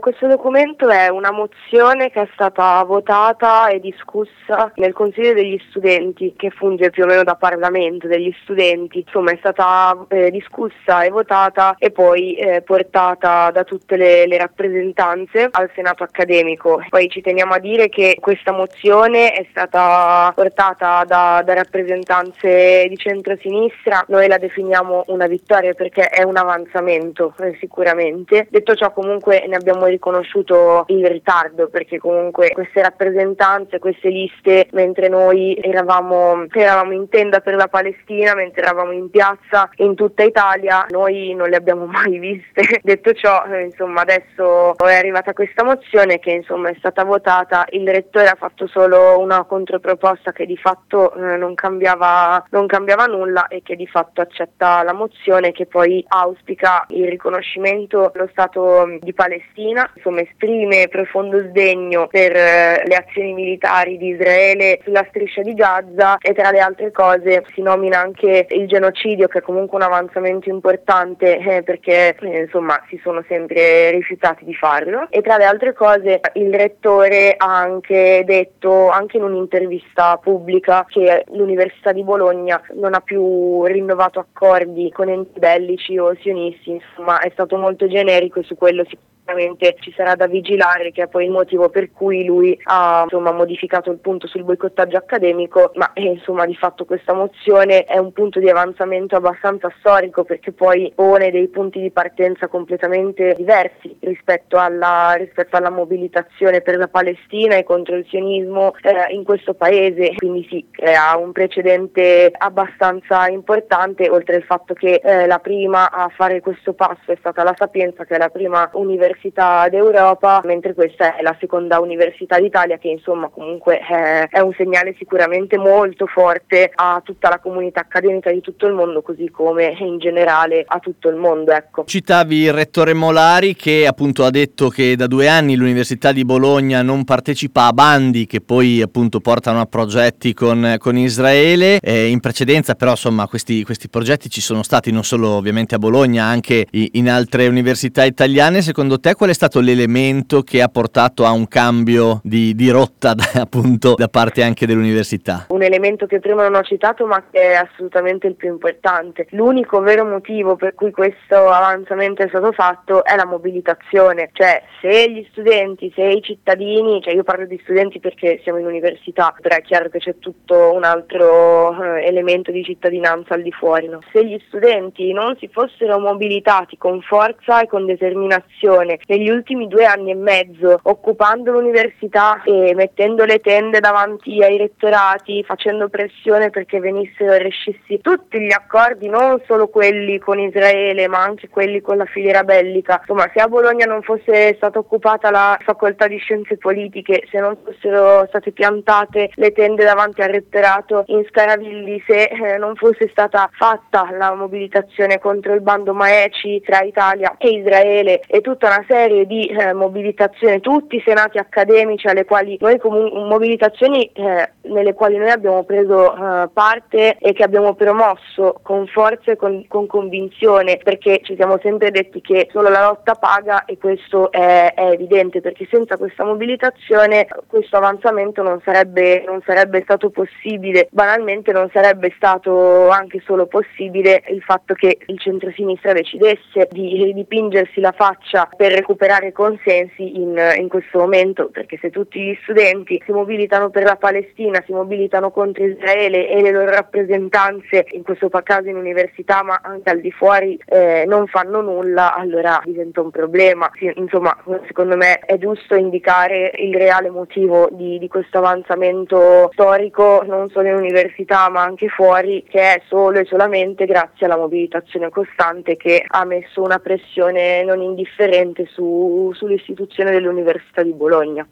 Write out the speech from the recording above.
Questo documento è una mozione che è stata votata e discussa nel Consiglio degli Studenti, che funge più o meno da Parlamento degli studenti. Insomma, è stata discussa e votata e poi portata da tutte le rappresentanze al Senato accademico. Poi ci teniamo a dire che questa mozione è stata portata da rappresentanze di centrosinistra. Noi la definiamo una vittoria perché è un avanzamento, sicuramente. Detto ciò, comunque ne abbiamo riconosciuto il ritardo, perché comunque queste rappresentanze, queste liste, mentre noi eravamo in tenda per la Palestina, mentre eravamo in piazza in tutta Italia, noi non le abbiamo mai viste. Detto ciò, insomma, adesso è arrivata questa mozione che insomma è stata votata. Il rettore ha fatto solo una controproposta che di fatto non cambiava nulla e che di fatto accetta la mozione, che poi auspica il riconoscimento dello Stato di Palestina. Insomma, esprime profondo sdegno per le azioni militari di Israele sulla striscia di Gaza e, tra le altre cose, si nomina anche il genocidio, che è comunque un avanzamento importante perché insomma si sono sempre rifiutati di farlo. E tra le altre cose il rettore ha anche detto, anche in un'intervista pubblica, che l'Università di Bologna non ha più rinnovato accordi con enti bellici o sionisti. Insomma, è stato molto generico e su quello sicuramente ci sarà da vigilare, che è poi il motivo per cui lui ha modificato il punto sul boicottaggio accademico. Ma insomma, di fatto questa mozione è un punto di avanzamento abbastanza storico, perché poi pone dei punti di partenza completamente diversi rispetto alla mobilitazione per la Palestina e contro il sionismo in questo paese. Quindi si crea un precedente abbastanza importante, oltre al fatto che la prima a fare questo passo è stata la Sapienza, che è la prima università d'Europa, mentre questa è la seconda università d'Italia, che insomma comunque è un segnale sicuramente molto forte a tutta la comunità accademica di tutto il mondo, così come in generale a tutto il mondo, ecco. Citavi il rettore Molari, che appunto ha detto che da 2 anni l'Università di Bologna non partecipa a bandi che poi appunto portano a progetti con Israele. In precedenza però insomma questi progetti ci sono stati non solo ovviamente a Bologna, anche in altre università italiane. Secondo te qual è stato l'elemento che ha portato a un cambio di rotta appunto da parte anche dell'università? Un elemento che prima non ho citato, ma che è assolutamente il più importante. L'unico vero motivo per cui questo avanzamento è stato fatto è la mobilitazione. Cioè, se gli studenti, se i cittadini, cioè io parlo di studenti perché siamo in università, però è chiaro che c'è tutto un altro elemento di cittadinanza al di fuori, no? Se gli studenti non si fossero mobilitati con forza e con determinazione negli ultimi 2 anni e mezzo, occupando l'università e mettendo le tende davanti ai rettorati, facendo pressione perché venissero rescissi tutti gli accordi, non solo quelli con Israele ma anche quelli con la filiera bellica. Insomma, se a Bologna non fosse stata occupata la facoltà di scienze politiche, se non fossero state piantate le tende davanti al rettorato in Scaravilli, se non fosse stata fatta la mobilitazione contro il bando Maeci tra Italia e Israele e tutta una serie di mobilitazioni, tutti i senati accademici alle quali noi mobilitazioni nelle quali noi abbiamo preso parte e che abbiamo promosso con forza e con convinzione, perché ci siamo sempre detti che solo la lotta paga, e questo è evidente, perché senza questa mobilitazione questo avanzamento non sarebbe stato possibile. Banalmente non sarebbe stato anche solo possibile il fatto che il centrosinistra decidesse di ridipingersi la faccia per recuperare consensi in questo momento, perché se tutti gli studenti si mobilitano per la Palestina, si mobilitano contro Israele e le loro rappresentanze, in questo caso in università ma anche al di fuori, non fanno nulla, allora diventa un problema. Insomma, secondo me è giusto indicare il reale motivo di questo avanzamento storico, non solo in università ma anche fuori, che è solo e solamente grazie alla mobilitazione costante che ha messo una pressione non indifferente sull'istituzione dell'Università di Bologna.